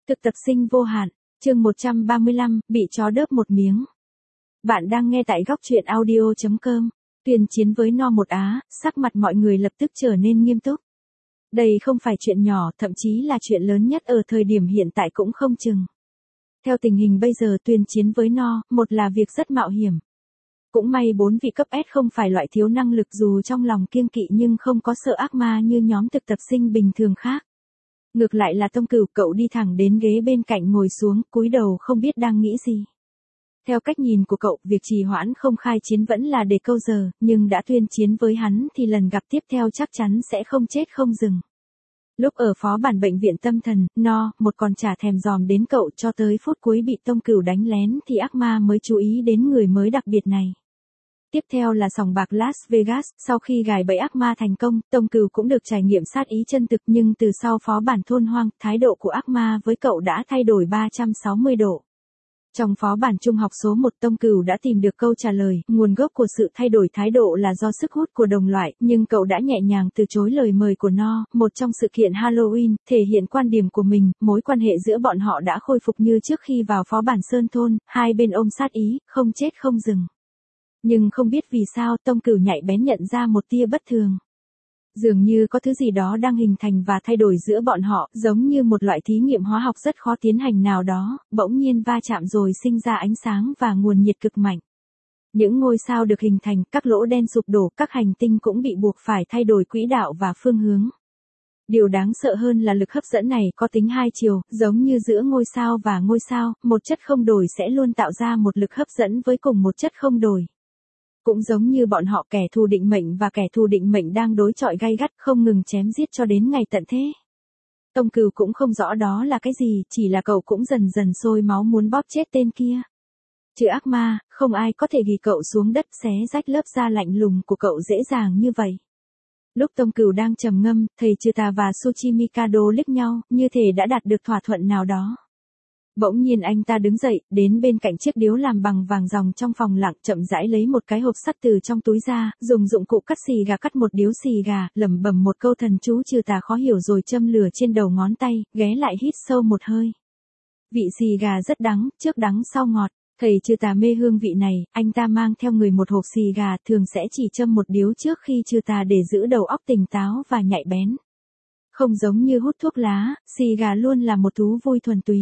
Thực tập sinh vô hạn, chương 135, bị chó đớp một miếng. Bạn đang nghe tại góc truyện audio.com. Tuyên chiến với No Một Á, sắc mặt mọi người lập tức trở nên nghiêm túc. Đây không phải chuyện nhỏ, thậm chí là chuyện lớn nhất ở thời điểm hiện tại cũng không chừng. Theo tình hình bây giờ tuyên chiến với No Một là việc rất mạo hiểm. Cũng may 4 vị cấp S không phải loại thiếu năng lực dù trong lòng kiêng kỵ nhưng không có sợ ác ma như nhóm thực tập sinh bình thường khác. Ngược lại là Tông Cửu, cậu đi thẳng đến ghế bên cạnh ngồi xuống, cúi đầu không biết đang nghĩ gì. Theo cách nhìn của cậu, việc trì hoãn không khai chiến vẫn là để câu giờ, nhưng đã tuyên chiến với hắn thì lần gặp tiếp theo chắc chắn sẽ không chết không dừng. Lúc ở phó bản bệnh viện tâm thần, No Một còn chả thèm dòm đến cậu, cho tới phút cuối bị Tông Cửu đánh lén thì ác ma mới chú ý đến người mới đặc biệt này. Tiếp theo là sòng bạc Las Vegas, sau khi gài bẫy ác ma thành công, Tông Cửu cũng được trải nghiệm sát ý chân thực, nhưng từ sau phó bản thôn hoang, thái độ của ác ma với cậu đã thay đổi 360 độ. Trong phó bản trung học số 1, Tông Cửu đã tìm được câu trả lời, nguồn gốc của sự thay đổi thái độ là do sức hút của đồng loại, nhưng cậu đã nhẹ nhàng từ chối lời mời của No Một trong sự kiện Halloween, thể hiện quan điểm của mình, mối quan hệ giữa bọn họ đã khôi phục như trước khi vào phó bản Sơn Thôn, hai bên ôm sát ý, không chết không dừng. Nhưng không biết vì sao Tông Cửu nhạy bén nhận ra một tia bất thường. Dường như có thứ gì đó đang hình thành và thay đổi giữa bọn họ, giống như một loại thí nghiệm hóa học rất khó tiến hành nào đó, bỗng nhiên va chạm rồi sinh ra ánh sáng và nguồn nhiệt cực mạnh. Những ngôi sao được hình thành, các lỗ đen sụp đổ, các hành tinh cũng bị buộc phải thay đổi quỹ đạo và phương hướng. Điều đáng sợ hơn là lực hấp dẫn này có tính hai chiều, giống như giữa ngôi sao và ngôi sao, một chất không đổi sẽ luôn tạo ra một lực hấp dẫn với cùng một chất không đổi. Cũng giống như bọn họ, kẻ thù định mệnh và kẻ thù định mệnh đang đối chọi gay gắt, không ngừng chém giết cho đến ngày tận thế. Tông Cửu cũng không rõ đó là cái gì, chỉ là cậu cũng dần dần sôi máu muốn bóp chết tên kia. Chứ ác ma, không ai có thể ghi cậu xuống đất, xé rách lớp da lạnh lùng của cậu dễ dàng như vậy. Lúc Tông Cửu đang trầm ngâm, thầy Chuta và Suchi Mikado liếc nhau, như thể đã đạt được thỏa thuận nào đó. Bỗng nhiên anh ta đứng dậy, đến bên cạnh chiếc điếu làm bằng vàng ròng trong phòng lặng, chậm rãi lấy một cái hộp sắt từ trong túi ra, dùng dụng cụ cắt xì gà cắt một điếu xì gà, lẩm bẩm một câu thần chú trừ tà khó hiểu rồi châm lửa trên đầu ngón tay, ghé lại hít sâu một hơi. Vị xì gà rất đắng, trước đắng sau ngọt. Thầy trừ tà mê hương vị này, anh ta mang theo người một hộp xì gà, thường sẽ chỉ châm một điếu trước khi trừ tà để giữ đầu óc tỉnh táo và nhạy bén. Không giống như hút thuốc lá, xì gà luôn là một thú vui thuần túy.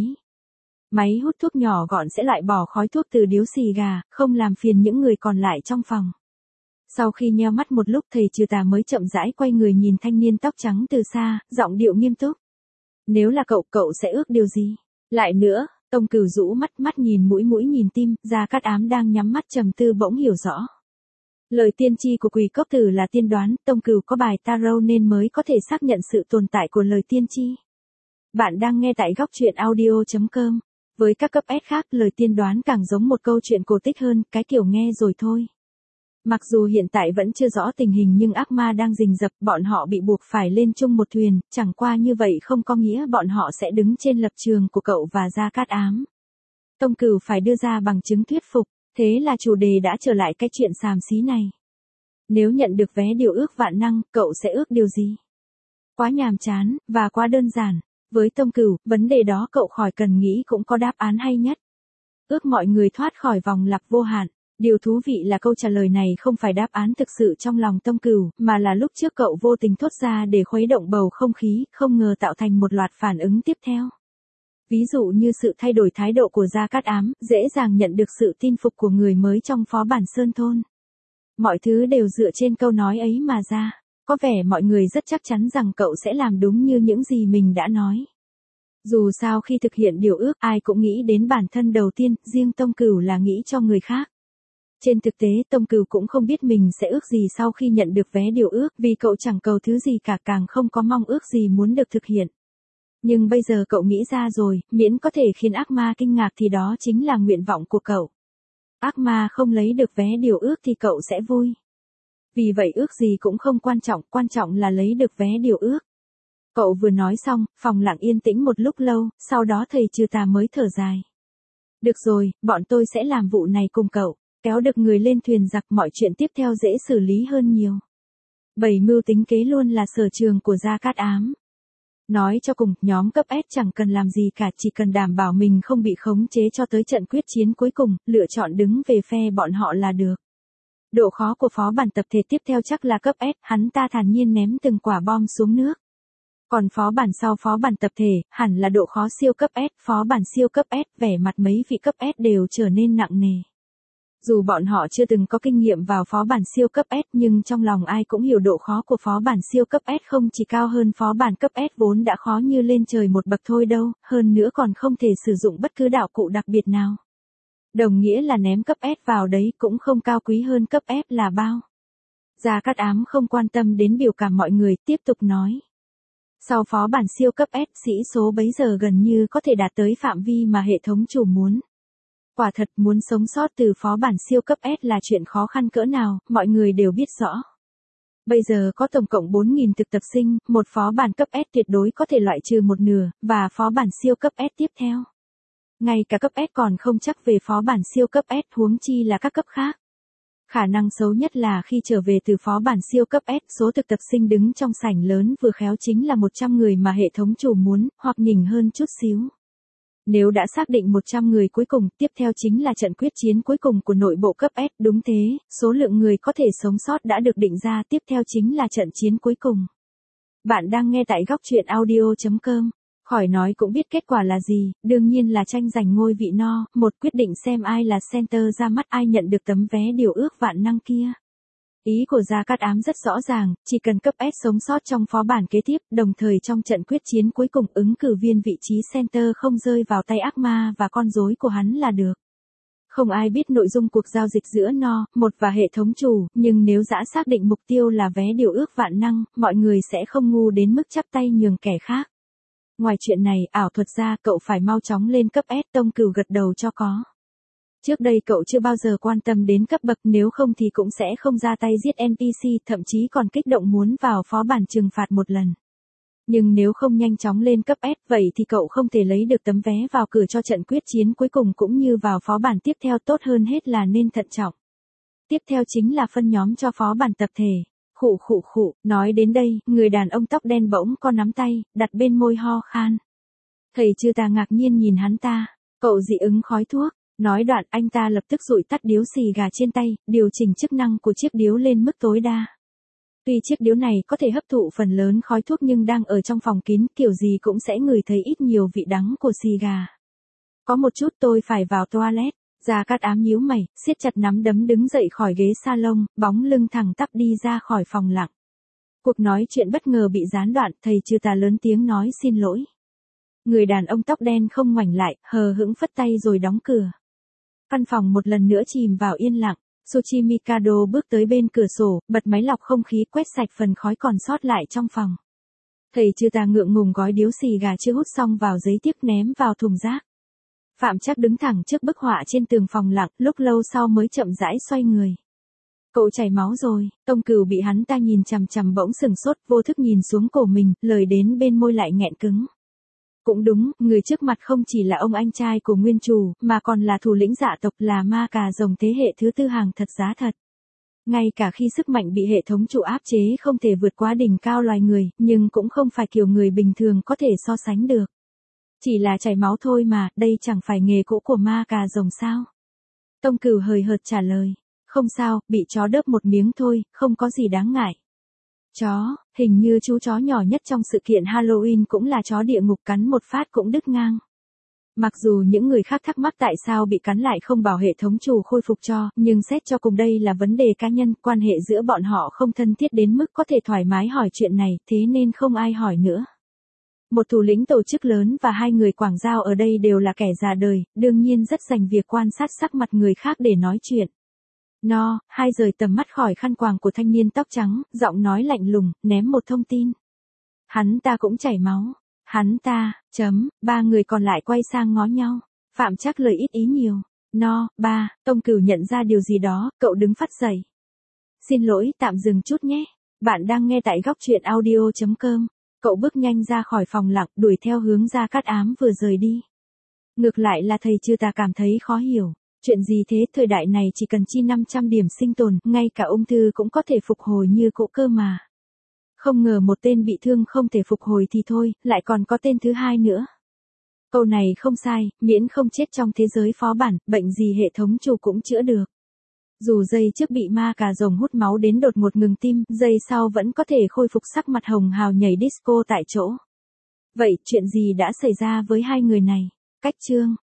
Máy hút thuốc nhỏ gọn sẽ loại bỏ khói thuốc từ điếu xì gà, không làm phiền những người còn lại trong phòng. Sau khi nheo mắt một lúc, thầy trừ tà mới chậm rãi quay người nhìn thanh niên tóc trắng từ xa, giọng điệu nghiêm túc. Nếu là cậu, cậu sẽ ước điều gì? Lại nữa, Tông Cửu rũ mắt nhìn mũi nhìn tim, Gia Cát Ám đang nhắm mắt trầm tư bỗng hiểu rõ. Lời tiên tri của Quỷ Cốc Tử là tiên đoán, Tông Cửu có bài tarot nên mới có thể xác nhận sự tồn tại của lời tiên tri. Bạn đang nghe tại góc truyện audio.com. Với các cấp S khác, lời tiên đoán càng giống một câu chuyện cổ tích hơn, cái kiểu nghe rồi thôi. Mặc dù hiện tại vẫn chưa rõ tình hình nhưng ác ma đang rình rập, bọn họ bị buộc phải lên chung một thuyền, chẳng qua như vậy không có nghĩa bọn họ sẽ đứng trên lập trường của cậu và Gia Cát Ám. Tông Cửu phải đưa ra bằng chứng thuyết phục, thế là chủ đề đã trở lại cái chuyện xàm xí này. Nếu nhận được vé điều ước vạn năng, cậu sẽ ước điều gì? Quá nhàm chán, và quá đơn giản. Với Tông Cửu, vấn đề đó cậu khỏi cần nghĩ cũng có đáp án hay nhất. Ước mọi người thoát khỏi vòng lặp vô hạn. Điều thú vị là câu trả lời này không phải đáp án thực sự trong lòng Tông Cửu, mà là lúc trước cậu vô tình thốt ra để khuấy động bầu không khí, không ngờ tạo thành một loạt phản ứng tiếp theo. Ví dụ như sự thay đổi thái độ của Gia Cát Ám, dễ dàng nhận được sự tin phục của người mới trong phó bản Sơn Thôn. Mọi thứ đều dựa trên câu nói ấy mà ra. Có vẻ mọi người rất chắc chắn rằng cậu sẽ làm đúng như những gì mình đã nói. Dù sao khi thực hiện điều ước, ai cũng nghĩ đến bản thân đầu tiên, riêng Tông Cửu là nghĩ cho người khác. Trên thực tế, Tông Cửu cũng không biết mình sẽ ước gì sau khi nhận được vé điều ước, vì cậu chẳng cầu thứ gì cả, càng không có mong ước gì muốn được thực hiện. Nhưng bây giờ cậu nghĩ ra rồi, miễn có thể khiến ác ma kinh ngạc thì đó chính là nguyện vọng của cậu. Ác ma không lấy được vé điều ước thì cậu sẽ vui. Vì vậy ước gì cũng không quan trọng là lấy được vé điều ước. Cậu vừa nói xong, phòng lặng yên tĩnh một lúc lâu, sau đó thầy trừ tà mới thở dài. Được rồi, bọn tôi sẽ làm vụ này cùng cậu, kéo được người lên thuyền giặc, mọi chuyện tiếp theo dễ xử lý hơn nhiều. Bày mưu tính kế luôn là sở trường của Gia Cát Ám. Nói cho cùng, nhóm cấp S chẳng cần làm gì cả, chỉ cần đảm bảo mình không bị khống chế cho tới trận quyết chiến cuối cùng, lựa chọn đứng về phe bọn họ là được. Độ khó của phó bản tập thể tiếp theo chắc là cấp S, hắn ta thản nhiên ném từng quả bom xuống nước. Còn phó bản sau phó bản tập thể, hẳn là độ khó siêu cấp S, phó bản siêu cấp S, vẻ mặt mấy vị cấp S đều trở nên nặng nề. Dù bọn họ chưa từng có kinh nghiệm vào phó bản siêu cấp S nhưng trong lòng ai cũng hiểu độ khó của phó bản siêu cấp S không chỉ cao hơn phó bản cấp S vốn đã khó như lên trời một bậc thôi đâu, hơn nữa còn không thể sử dụng bất cứ đạo cụ đặc biệt nào. Đồng nghĩa là ném cấp S vào đấy cũng không cao quý hơn cấp F là bao. Gia Cát Ám không quan tâm đến biểu cảm mọi người, tiếp tục nói. Sau phó bản siêu cấp S, sĩ số bấy giờ gần như có thể đạt tới phạm vi mà hệ thống chủ muốn. Quả thật muốn sống sót từ phó bản siêu cấp S là chuyện khó khăn cỡ nào, mọi người đều biết rõ. Bây giờ có tổng cộng 4.000 thực tập sinh, một phó bản cấp S tuyệt đối có thể loại trừ một nửa, và phó bản siêu cấp S tiếp theo. Ngay cả cấp S còn không chắc về phó bản siêu cấp S huống chi là các cấp khác. Khả năng xấu nhất là khi trở về từ phó bản siêu cấp S, số thực tập sinh đứng trong sảnh lớn vừa khéo chính là 100 người mà hệ thống chủ muốn, hoặc nhỉnh hơn chút xíu. Nếu đã xác định 100 người cuối cùng, tiếp theo chính là trận quyết chiến cuối cùng của nội bộ cấp S, đúng thế, số lượng người có thể sống sót đã được định ra, tiếp theo chính là trận chiến cuối cùng. Bạn đang nghe tại góc truyện audio.com. Khỏi nói cũng biết kết quả là gì, đương nhiên là tranh giành ngôi vị no, một quyết định xem ai là center ra mắt, ai nhận được tấm vé điều ước vạn năng kia. Ý của Gia Cát Ám rất rõ ràng, chỉ cần cấp S sống sót trong phó bản kế tiếp, đồng thời trong trận quyết chiến cuối cùng ứng cử viên vị trí center không rơi vào tay ác ma và con rối của hắn là được. Không ai biết nội dung cuộc giao dịch giữa No, một và hệ thống chủ, nhưng nếu đã xác định mục tiêu là vé điều ước vạn năng, mọi người sẽ không ngu đến mức chắp tay nhường kẻ khác. Ngoài chuyện này, ảo thuật ra, cậu phải mau chóng lên cấp S, Tông Cửu gật đầu cho có. Trước đây cậu chưa bao giờ quan tâm đến cấp bậc, nếu không thì cũng sẽ không ra tay giết NPC, thậm chí còn kích động muốn vào phó bản trừng phạt một lần. Nhưng nếu không nhanh chóng lên cấp S, vậy thì cậu không thể lấy được tấm vé vào cửa cho trận quyết chiến cuối cùng cũng như vào phó bản tiếp theo, tốt hơn hết là nên thận trọng. Tiếp theo chính là phân nhóm cho phó bản tập thể. Khụ, nói đến đây, người đàn ông tóc đen bỗng co nắm tay, đặt bên môi ho khan. Thầy Trư Tà ngạc nhiên nhìn hắn ta, cậu dị ứng khói thuốc. Nói đoạn anh ta lập tức dụi tắt điếu xì gà trên tay, điều chỉnh chức năng của chiếc điếu lên mức tối đa. Tuy chiếc điếu này có thể hấp thụ phần lớn khói thuốc nhưng đang ở trong phòng kín, kiểu gì cũng sẽ ngửi thấy ít nhiều vị đắng của xì gà. Có một chút tôi phải vào toilet. Gia Cát Ám nhíu mày, siết chặt nắm đấm đứng dậy khỏi ghế salon, bóng lưng thẳng tắp đi ra khỏi phòng lặng. Cuộc nói chuyện bất ngờ bị gián đoạn, thầy Trư Tà lớn tiếng nói xin lỗi. Người đàn ông tóc đen không ngoảnh lại, hờ hững phất tay rồi đóng cửa. Căn phòng một lần nữa chìm vào yên lặng. Suchi Mikado bước tới bên cửa sổ, bật máy lọc không khí quét sạch phần khói còn sót lại trong phòng. Thầy Trư Tà ngượng ngùng gói điếu xì gà chưa hút xong vào giấy tiếp ném vào thùng rác. Phạm Trác đứng thẳng trước bức họa trên tường phòng lặng, lúc lâu sau mới chậm rãi xoay người. Cậu chảy máu rồi, Tông Cửu bị hắn ta nhìn chằm chằm bỗng sừng sốt, vô thức nhìn xuống cổ mình, lời đến bên môi lại nghẹn cứng. Cũng đúng, người trước mặt không chỉ là ông anh trai của nguyên chủ, mà còn là thủ lĩnh dạ tộc, là ma cà rồng thế hệ thứ tư hàng thật giá thật. Ngay cả khi sức mạnh bị hệ thống chủ áp chế không thể vượt quá đỉnh cao loài người, nhưng cũng không phải kiểu người bình thường có thể so sánh được. Chỉ là chảy máu thôi mà, đây chẳng phải nghề cũ của ma cà rồng sao? Tông Cửu hời hợt trả lời. Không sao, bị chó đớp một miếng thôi, không có gì đáng ngại. Chó, hình như chú chó nhỏ nhất trong sự kiện Halloween cũng là chó địa ngục, cắn một phát cũng đứt ngang. Mặc dù những người khác thắc mắc tại sao bị cắn lại không bảo hệ thống chủ khôi phục cho, nhưng xét cho cùng đây là vấn đề cá nhân, quan hệ giữa bọn họ không thân thiết đến mức có thể thoải mái hỏi chuyện này, thế nên không ai hỏi nữa. Một thủ lĩnh tổ chức lớn và hai người quảng giao ở đây đều là kẻ già đời, đương nhiên rất dành việc quan sát sắc mặt người khác để nói chuyện. No, hai rời tầm mắt khỏi khăn quàng của thanh niên tóc trắng, giọng nói lạnh lùng, ném một thông tin. Hắn ta cũng chảy máu. Hắn ta, ba người còn lại quay sang ngó nhau. Phạm Trác lời ít ý nhiều. No, ba, Tông Cửu nhận ra điều gì đó, cậu đứng phắt dậy. Xin lỗi, tạm dừng chút nhé. Bạn đang nghe tại góc truyện audio.com. Cậu bước nhanh ra khỏi phòng lặng, đuổi theo hướng Gia Cát Ám vừa rời đi. Ngược lại là thầy Trư Tà cảm thấy khó hiểu. Chuyện gì thế, thời đại này chỉ cần chi 500 điểm sinh tồn, ngay cả ung thư cũng có thể phục hồi như cũ cơ mà. Không ngờ một tên bị thương không thể phục hồi thì thôi, lại còn có tên thứ hai nữa. Câu này không sai, miễn không chết trong thế giới phó bản, bệnh gì hệ thống chủ cũng chữa được. Dù giây trước bị ma cà rồng hút máu đến đột ngột ngừng tim, giây sau vẫn có thể khôi phục sắc mặt hồng hào nhảy disco tại chỗ. Vậy chuyện gì đã xảy ra với hai người này? Cách chương